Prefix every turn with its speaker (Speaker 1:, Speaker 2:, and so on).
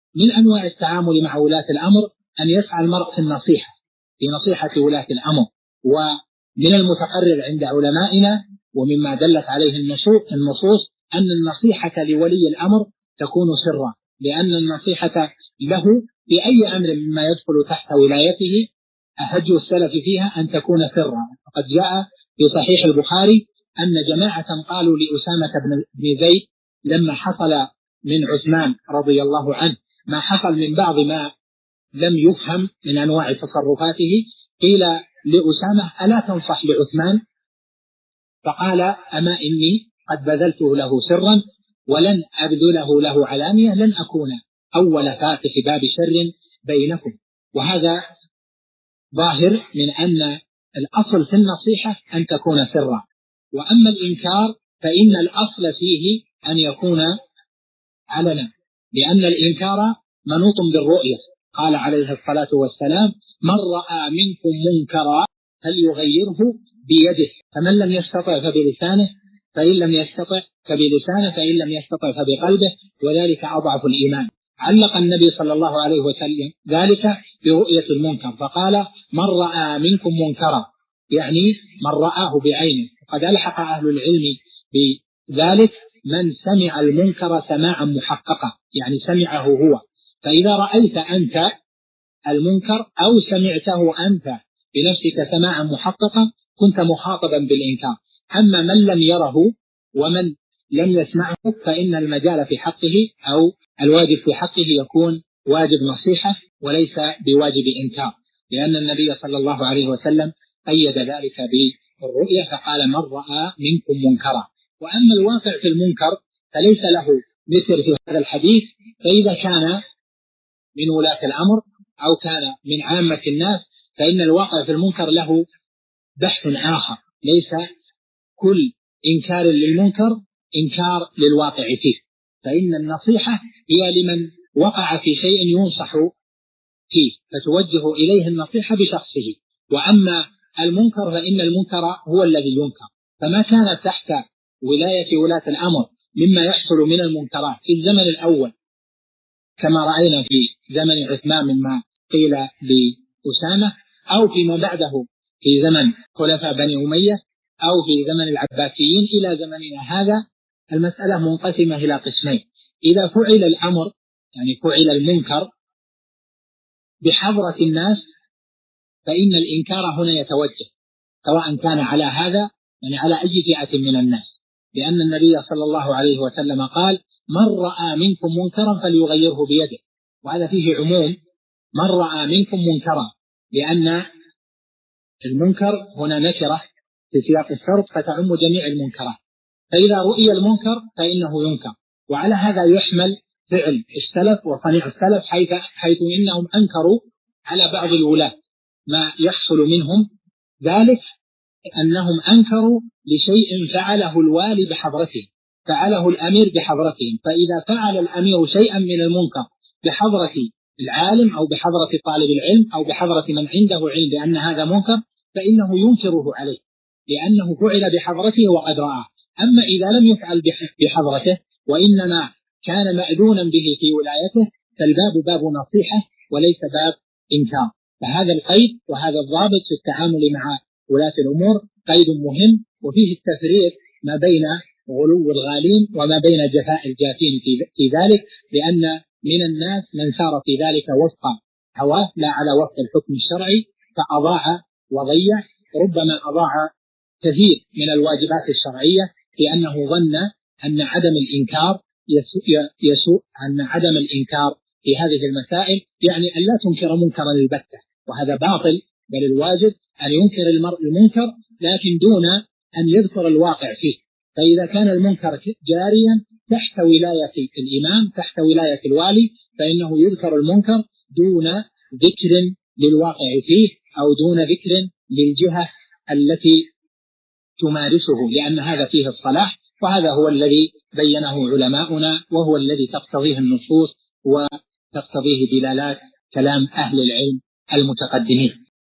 Speaker 1: من أنواع التعامل مع ولاة الأمر أن يسعى المرء في النصيحة، في نصيحة ولاة الأمر. ومن المتقرر عند علمائنا ومما دلت عليه النصوص أن النصيحة لولي الأمر تكون سرا، لأن النصيحة له في أي أمر مما يدخل تحت ولايته أهج السلف فيها أن تكون سرا. وقد جاء في صحيح البخاري أن جماعة قالوا لأسامة بن زيد لما حصل من عثمان رضي الله عنه ما حصل من بعض ما لم يفهم من أنواع تصرفاته، قيل لأسامة ألا تنصح لعثمان؟ فقال أما إني قد بذلته له سرا ولن أبذله له علانية، لن أكون أول فاتح باب شر بينكم. وهذا ظاهر من أن الأصل في النصيحة أن تكون سرا. وأما الإنكار فإن الأصل فيه أن يكون علنا، لأن الإنكار منوط بالرؤية. قال عليه الصلاة والسلام من رأى منكم منكرا فليغيره بيده، فمن لم يستطع فبلسانه، فإن لم يستطع فبلسانه، فإن لم يستطع فبقلبه، وذلك أضعف الإيمان. علق النبي صلى الله عليه وسلم ذلك برؤية المنكر فقال من رأى منكم منكرا، يعني من رآه بعينه. وقد ألحق أهل العلم بذلك من سمع المنكر سماعا محققا، يعني سمعه هو. فإذا رأيت أنت المنكر أو سمعته أنت بنفسك سماعا محققا كنت مخاطبا بالإنكار. أما من لم يره ومن لم يسمعه فإن المجال في حقه أو الواجب في حقه يكون واجب نصيحة وليس بواجب إنكار، لأن النبي صلى الله عليه وسلم قيد ذلك بالرؤية فقال من رأى منكم منكرا. وأما الواقع في المنكر فليس له مثل في هذا الحديث، فإذا كان من ولاة الأمر أو كان من عامة الناس فإن الواقع في المنكر له بحث آخر. ليس كل إنكار للمنكر إنكار للواقع فيه، فإن النصيحة هي لمن وقع في شيء ينصح فيه فتوجه إليه النصيحة بشخصه. وأما المنكر فإن المنكر هو الذي ينكر. فما كان تحت ولاية ولاة الأمر مما يحصل من المنكرات في الزمن الأول كما رأينا في زمن عثمان مما قيل لأسامة، أو فيما بعده في زمن خلفاء بني أمية، أو في زمن العباسيين إلى زمننا هذا، المسألة منقسمة إلى قسمين. إذا فعل الأمر يعني فعل المنكر بحضرة الناس فإن الإنكار هنا يتوجه سواء كان على هذا يعني على أي فئة من الناس، لأن النبي صلى الله عليه وسلم قال من رأى منكم منكرا فليغيره بيده، وهذا فيه عموم من رأى منكم منكرا، لأن المنكر هنا نكرة في سياق الشرط فتعم جميع المنكرات. فإذا رؤي المنكر فإنه ينكر. وعلى هذا يحمل فعل السلف وصنيع السلف حيث إنهم أنكروا على بعض الولاة ما يحصل منهم ذلك، أنهم أنكروا لشيء فعله الوالي بحضرته، فعله الأمير بحضرتهم. فإذا فعل الأمير شيئا من المنكر بحضرة العالم أو بحضرة طالب العلم أو بحضرة من عنده علم بأن هذا منكر فإنه ينكره عليه لأنه فعل بحضرته وقد رآه. أما إذا لم يفعل بحضرته وإنما كان مأذونا به في ولايته فالباب باب نصيحة وليس باب إنكار. فهذا القيد وهذا الضابط في التعامل مع ولاة الأمور قيد مهم، وفيه التفريق ما بين غلو الغالين وما بين جفاء الجافين في ذلك، لأن من الناس من سار في ذلك وفق هواه لا على وفق الحكم الشرعي فأضاع وضيع، ربما أضاع كثير من الواجبات الشرعية لأنه ظن أن عدم الإنكار يسوء، أن عدم الإنكار في هذه المسائل يعني أن لا تنكر منكرا البتة، وهذا باطل، بل الواجب أن ينكر المرء المنكر لكن دون أن يذكر الواقع فيه. فإذا كان المنكر جاريا تحت ولاية الإمام تحت ولاية الوالي فإنه يذكر المنكر دون ذكر للواقع فيه أو دون ذكر للجهة التي تمارسه، لأن هذا فيه الصلاح، وهذا هو الذي بينه علماؤنا وهو الذي تقتضيه النصوص وتقتضيه دلالات كلام أهل العلم المتقدمين.